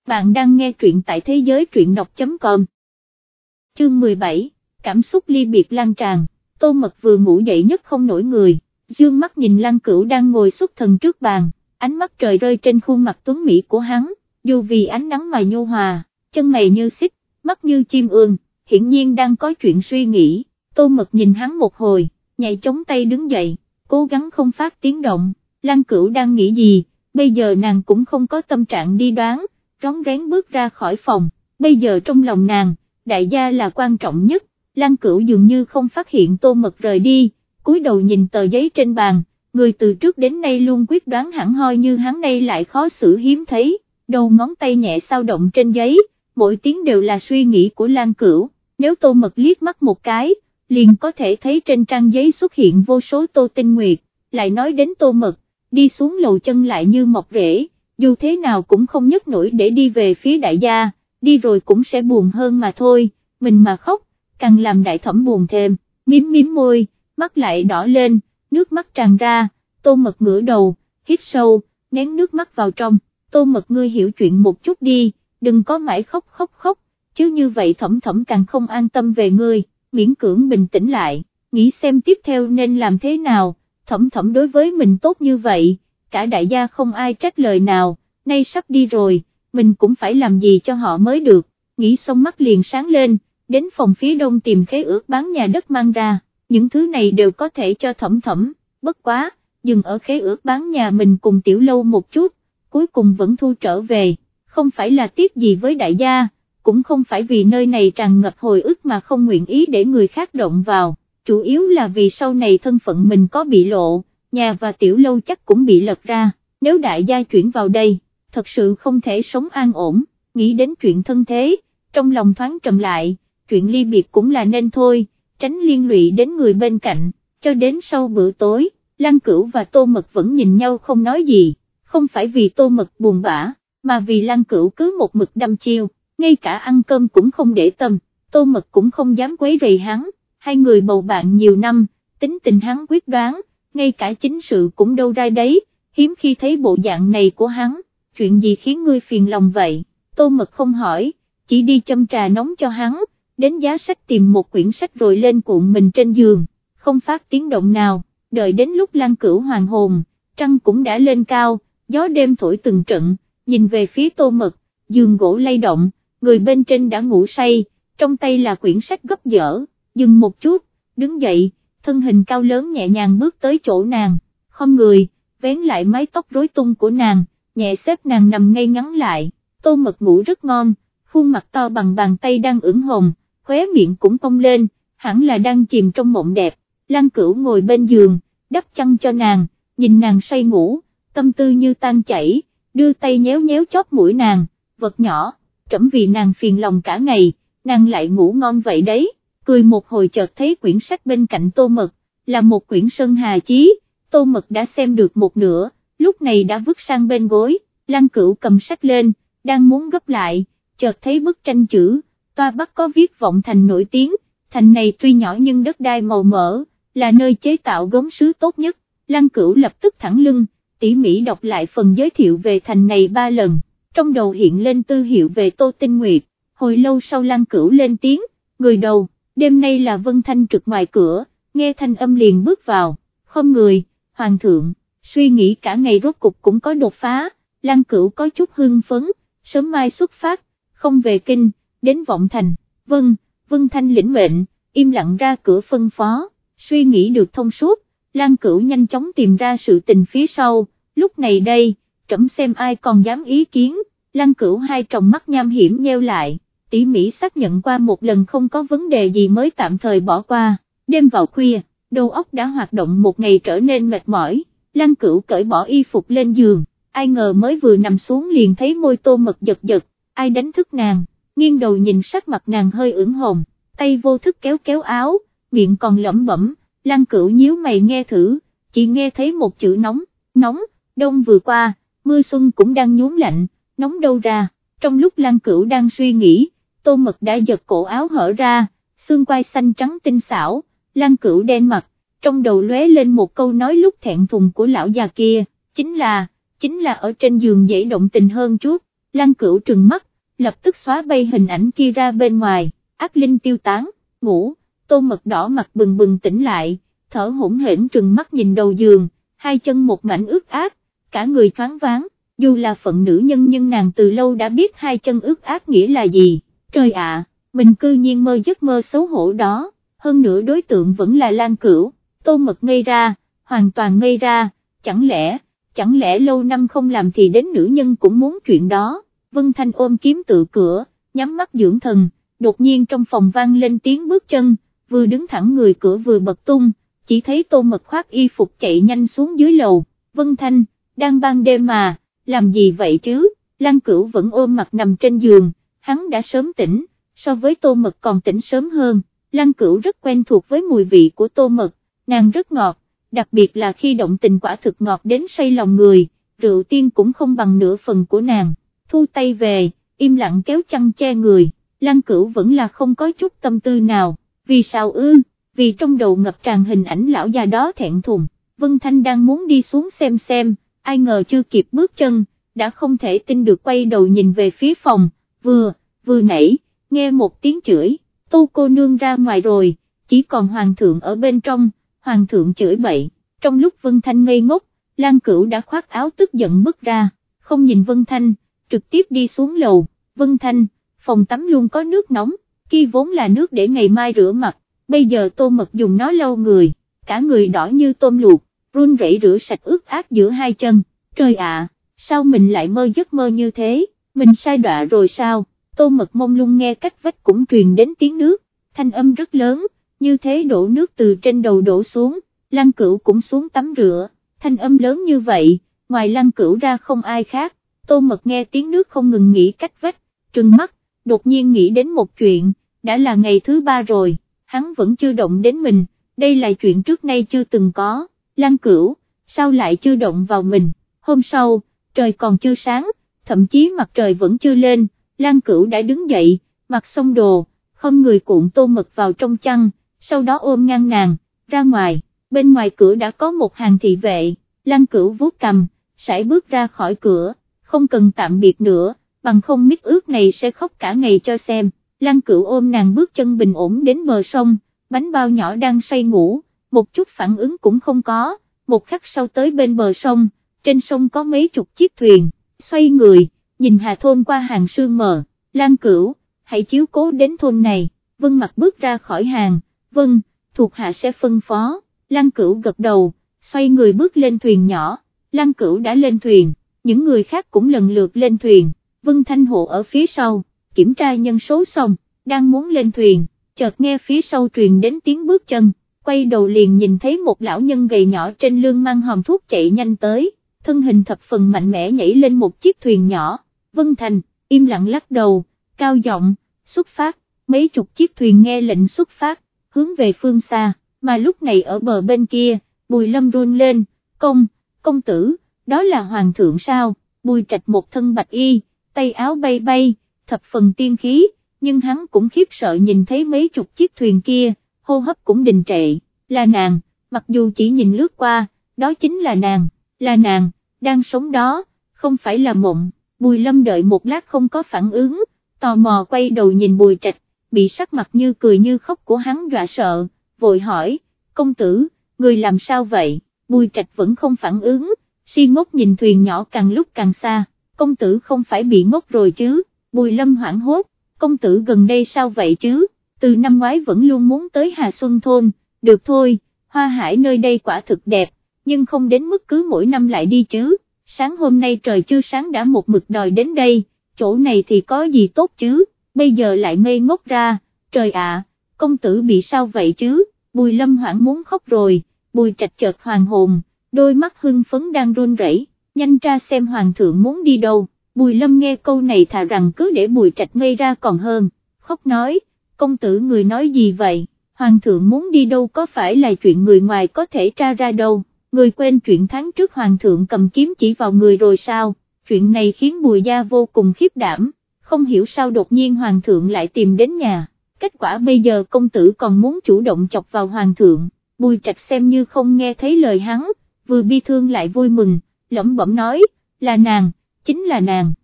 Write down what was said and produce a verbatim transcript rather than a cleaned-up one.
Bạn đang nghe truyện tại thế giới truyện đọc chấm com. Chương mười bảy, cảm xúc ly biệt lan tràn. Tô Mật vừa ngủ dậy nhất không nổi người, dương mắt nhìn Lăng Cửu đang ngồi xuất thần trước bàn, ánh mắt trời rơi trên khuôn mặt tuấn mỹ của hắn, dù vì ánh nắng mà nhu hòa, chân mày như xích, mắt như chim ương, hiển nhiên đang có chuyện suy nghĩ. Tô Mật nhìn hắn một hồi, nhảy chống tay đứng dậy, cố gắng không phát tiếng động. Lăng Cửu đang nghĩ gì, bây giờ nàng cũng không có tâm trạng đi đoán, rón rén bước ra khỏi phòng. Bây giờ trong lòng nàng, đại gia là quan trọng nhất. Lăng Cửu dường như không phát hiện Tô Mật rời đi, cúi đầu nhìn tờ giấy trên bàn, người từ trước đến nay luôn quyết đoán hẳn hoi như hắn nay lại khó xử hiếm thấy, đầu ngón tay nhẹ sao động trên giấy, mỗi tiếng đều là suy nghĩ của Lăng Cửu. Nếu Tô Mật liếc mắt một cái, liền có thể thấy trên trang giấy xuất hiện vô số Tô Tinh Nguyệt. Lại nói đến Tô Mật, đi xuống lầu chân lại như mọc rễ, dù thế nào cũng không nhấc nổi để đi về phía đại gia, đi rồi cũng sẽ buồn hơn mà thôi. Mình mà khóc, càng làm đại thẩm buồn thêm, miếm miếm môi, mắt lại đỏ lên, nước mắt tràn ra. Tô Mật ngửa đầu, hít sâu, nén nước mắt vào trong. Tô Mật, ngươi hiểu chuyện một chút đi, đừng có mãi khóc khóc khóc, chứ như vậy thẩm thẩm càng không an tâm về ngươi. Miễn cưỡng bình tĩnh lại, nghĩ xem tiếp theo nên làm thế nào. Thẩm thẩm đối với mình tốt như vậy, cả đại gia không ai trách lời nào, nay sắp đi rồi, mình cũng phải làm gì cho họ mới được. Nghĩ xong mắt liền sáng lên, đến phòng phía đông tìm khế ước bán nhà đất mang ra, những thứ này đều có thể cho thẩm thẩm, bất quá, dừng ở khế ước bán nhà mình cùng Tiểu Lâu một chút, cuối cùng vẫn thu trở về, không phải là tiếc gì với đại gia, cũng không phải vì nơi này tràn ngập hồi ức mà không nguyện ý để người khác động vào, chủ yếu là vì sau này thân phận mình có bị lộ, nhà và Tiểu Lâu chắc cũng bị lật ra, nếu đại gia chuyển vào đây, thật sự không thể sống an ổn. Nghĩ đến chuyện thân thế, trong lòng thoáng trầm lại, chuyện ly biệt cũng là nên thôi, tránh liên lụy đến người bên cạnh. Cho đến sau bữa tối, Lăng Cửu và Tô Mật vẫn nhìn nhau không nói gì, không phải vì Tô Mật buồn bã, mà vì Lăng Cửu cứ một mực đăm chiêu, ngay cả ăn cơm cũng không để tâm. Tô Mật cũng không dám quấy rầy hắn, hai người bầu bạn nhiều năm, tính tình hắn quyết đoán, ngay cả chính sự cũng đâu ra đấy, hiếm khi thấy bộ dạng này của hắn. Chuyện gì khiến ngươi phiền lòng vậy? Tô Mật không hỏi, chỉ đi châm trà nóng cho hắn, đến giá sách tìm một quyển sách rồi lên cuộn mình trên giường, không phát tiếng động nào. Đợi đến lúc Lăng Cửu hoàng hồn, trăng cũng đã lên cao, gió đêm thổi từng trận, nhìn về phía Tô Mật, giường gỗ lay động, người bên trên đã ngủ say, trong tay là quyển sách gấp dở, dừng một chút, đứng dậy, thân hình cao lớn nhẹ nhàng bước tới chỗ nàng, khom người, vén lại mái tóc rối tung của nàng, nhẹ xếp nàng nằm ngay ngắn lại. Tô Mật ngủ rất ngon, khuôn mặt to bằng bàn tay đang ửng hồng, khóe miệng cũng cong lên, hẳn là đang chìm trong mộng đẹp. Lăng Cửu ngồi bên giường, đắp chăn cho nàng, nhìn nàng say ngủ, tâm tư như tan chảy, đưa tay nhéo nhéo chóp mũi nàng, vật nhỏ, trẫm vì nàng phiền lòng cả ngày, nàng lại ngủ ngon vậy đấy. Cười một hồi chợt thấy quyển sách bên cạnh Tô Mật, là một quyển Sơn Hà Chí, Tô Mật đã xem được một nửa, lúc này đã vứt sang bên gối. Lăng Cửu cầm sách lên, đang muốn gấp lại, chợt thấy bức tranh chữ, toa Bắc có viết Vọng Thành nổi tiếng, thành này tuy nhỏ nhưng đất đai màu mỡ, là nơi chế tạo gốm sứ tốt nhất. Lăng Cửu lập tức thẳng lưng, tỉ mỉ đọc lại phần giới thiệu về thành này ba lần, trong đầu hiện lên tư hiệu về Tô Tinh Nguyệt. Hồi lâu sau Lăng Cửu lên tiếng, người đầu, đêm nay là Vân Thanh trực ngoài cửa, nghe thanh âm liền bước vào, không người, hoàng thượng, suy nghĩ cả ngày rốt cục cũng có đột phá. Lăng Cửu có chút hưng phấn, sớm mai xuất phát, không về kinh, đến Vọng Thành. Vâng, Vân Thanh lĩnh mệnh, im lặng ra cửa phân phó. Suy nghĩ được thông suốt, Lăng Cửu nhanh chóng tìm ra sự tình phía sau. Lúc này đây, trẫm xem ai còn dám ý kiến. Lăng Cửu hai tròng mắt nham hiểm nheo lại, tỉ mỉ xác nhận qua một lần không có vấn đề gì mới tạm thời bỏ qua. Đêm vào khuya, đầu óc đã hoạt động một ngày trở nên mệt mỏi, Lăng Cửu cởi bỏ y phục lên giường. Ai ngờ mới vừa nằm xuống liền thấy môi Tô Mật giật giật, ai đánh thức nàng, nghiêng đầu nhìn sắc mặt nàng hơi ửng hồng, tay vô thức kéo kéo áo, miệng còn lẩm bẩm. Lăng Cửu nhíu mày nghe thử, chỉ nghe thấy một chữ nóng, nóng, đông vừa qua, mưa xuân cũng đang nhuốm lạnh, nóng đâu ra. Trong lúc Lăng Cửu đang suy nghĩ, Tô Mật đã giật cổ áo hở ra, xương quai xanh trắng tinh xảo. Lăng Cửu đen mặt, trong đầu lóe lên một câu nói lúc thẹn thùng của lão già kia, chính là chính là ở trên giường dễ động tình hơn chút. Lăng Cửu trừng mắt, lập tức xóa bay hình ảnh kia ra bên ngoài, ác linh tiêu tán, ngủ. Tô Mật đỏ mặt bừng bừng tỉnh lại, thở hổn hển trừng mắt nhìn đầu giường, hai chân một mảnh ướt át, cả người choáng váng, dù là phận nữ nhân nhưng nàng từ lâu đã biết hai chân ướt át nghĩa là gì. Trời ạ, mình cư nhiên mơ giấc mơ xấu hổ đó, hơn nữa đối tượng vẫn là Lăng Cửu. Tô Mật ngây ra, hoàn toàn ngây ra, chẳng lẽ, chẳng lẽ lâu năm không làm thì đến nữ nhân cũng muốn chuyện đó. Vân Thanh ôm kiếm tự cửa, nhắm mắt dưỡng thần, đột nhiên trong phòng vang lên tiếng bước chân, vừa đứng thẳng người cửa vừa bật tung, chỉ thấy Tô Mật khoác y phục chạy nhanh xuống dưới lầu. Vân Thanh, đang ban đêm mà, làm gì vậy chứ? Lăng Cửu vẫn ôm mặt nằm trên giường, hắn đã sớm tỉnh, so với Tô Mật còn tỉnh sớm hơn. Lăng Cửu rất quen thuộc với mùi vị của Tô Mật, nàng rất ngọt, đặc biệt là khi động tình quả thực ngọt đến say lòng người, rượu tiên cũng không bằng nửa phần của nàng. Thu tay về, im lặng kéo chăn che người, Lăng Cửu vẫn là không có chút tâm tư nào. Vì sao ư? Vì trong đầu ngập tràn hình ảnh lão già đó thẹn thùng. Vân Thanh đang muốn đi xuống xem xem, ai ngờ chưa kịp bước chân, đã không thể tin được quay đầu nhìn về phía phòng, vừa, vừa nãy, nghe một tiếng chửi, Tô cô nương ra ngoài rồi, chỉ còn hoàng thượng ở bên trong, hoàng thượng chửi bậy. Trong lúc Vân Thanh ngây ngốc, Lăng Cửu đã khoác áo tức giận bước ra, không nhìn Vân Thanh, trực tiếp đi xuống lầu. Vân Thanh, phòng tắm luôn có nước nóng, kia vốn là nước để ngày mai rửa mặt, bây giờ Tô Mật dùng nó lau người, cả người đỏ như tôm luộc, run rẩy rửa sạch ướt át giữa hai chân. Trời ạ, sao mình lại mơ giấc mơ như thế, mình sai đọa rồi sao? Tô Mật mông lung nghe cách vách cũng truyền đến tiếng nước, thanh âm rất lớn, như thế đổ nước từ trên đầu đổ xuống. Lăng Cửu cũng xuống tắm rửa, thanh âm lớn như vậy, ngoài Lăng Cửu ra không ai khác. Tô Mật nghe tiếng nước không ngừng nghĩ cách vách, trừng mắt, đột nhiên nghĩ đến một chuyện, đã là ngày thứ ba rồi, hắn vẫn chưa động đến mình, đây là chuyện trước nay chưa từng có. Lăng Cửu, sao lại chưa động vào mình? Hôm sau, trời còn chưa sáng, thậm chí mặt trời vẫn chưa lên, Lăng Cửu đã đứng dậy, mặc xong đồ, không người cuộn Tô Mật vào trong chăn, sau đó ôm ngang nàng, ra ngoài. Bên ngoài cửa đã có một hàng thị vệ, Lăng Cửu vuốt cằm, sải bước ra khỏi cửa, không cần tạm biệt nữa, bằng không mít ướt này sẽ khóc cả ngày cho xem. Lăng Cửu ôm nàng bước chân bình ổn đến bờ sông, bánh bao nhỏ đang say ngủ, một chút phản ứng cũng không có. Một khắc sau tới bên bờ sông, trên sông có mấy chục chiếc thuyền, xoay người, nhìn Hà Thôn qua hàng sương mờ. Lăng Cửu, hãy chiếu cố đến thôn này. Vân Mặc bước ra khỏi hàng, vâng, thuộc hạ sẽ phân phó. Lăng Cửu gật đầu, xoay người bước lên thuyền nhỏ. Lăng Cửu đã lên thuyền, những người khác cũng lần lượt lên thuyền. Vân Thanh Hộ ở phía sau, kiểm tra nhân số xong, đang muốn lên thuyền, chợt nghe phía sau truyền đến tiếng bước chân, quay đầu liền nhìn thấy một lão nhân gầy nhỏ trên lưng mang hòm thuốc chạy nhanh tới, thân hình thập phần mạnh mẽ nhảy lên một chiếc thuyền nhỏ. Vân Thành, im lặng lắc đầu, cao giọng, xuất phát. Mấy chục chiếc thuyền nghe lệnh xuất phát, hướng về phương xa, mà lúc này ở bờ bên kia, Bùi Lâm run lên, công, công tử, đó là hoàng thượng sao? Bùi Trạch một thân bạch y, tay áo bay bay, thập phần tiên khí, nhưng hắn cũng khiếp sợ nhìn thấy mấy chục chiếc thuyền kia, hô hấp cũng đình trệ. Là nàng, mặc dù chỉ nhìn lướt qua, đó chính là nàng, là nàng, đang sống đó, không phải là mộng. Bùi Lâm đợi một lát không có phản ứng, tò mò quay đầu nhìn Bùi Trạch, bị sắc mặt như cười như khóc của hắn dọa sợ, vội hỏi, công tử, người làm sao vậy? Bùi Trạch vẫn không phản ứng, si ngốc nhìn thuyền nhỏ càng lúc càng xa, công tử không phải bị ngốc rồi chứ? Bùi Lâm hoảng hốt, công tử gần đây sao vậy chứ? Từ năm ngoái vẫn luôn muốn tới Hà Xuân Thôn, được thôi, hoa hải nơi đây quả thực đẹp, nhưng không đến mức cứ mỗi năm lại đi chứ. Sáng hôm nay trời chưa sáng đã một mực đòi đến đây, chỗ này thì có gì tốt chứ, bây giờ lại ngây ngốc ra. Trời ạ, công tử bị sao vậy chứ? Bùi Lâm hoảng muốn khóc rồi. Bùi Trạch chợt hoàn hồn, đôi mắt hưng phấn đang run rẩy, nhanh tra xem hoàng thượng muốn đi đâu. Bùi Lâm nghe câu này thà rằng cứ để Bùi Trạch ngây ra còn hơn, khóc nói, công tử người nói gì vậy? Hoàng thượng muốn đi đâu có phải là chuyện người ngoài có thể tra ra đâu, người quên chuyện tháng trước hoàng thượng cầm kiếm chỉ vào người rồi sao? Chuyện này khiến Bùi gia vô cùng khiếp đảm, không hiểu sao đột nhiên hoàng thượng lại tìm đến nhà, kết quả bây giờ công tử còn muốn chủ động chọc vào hoàng thượng. Bùi Trạch xem như không nghe thấy lời hắn, vừa bi thương lại vui mừng, lẩm bẩm nói, là nàng, chính là nàng.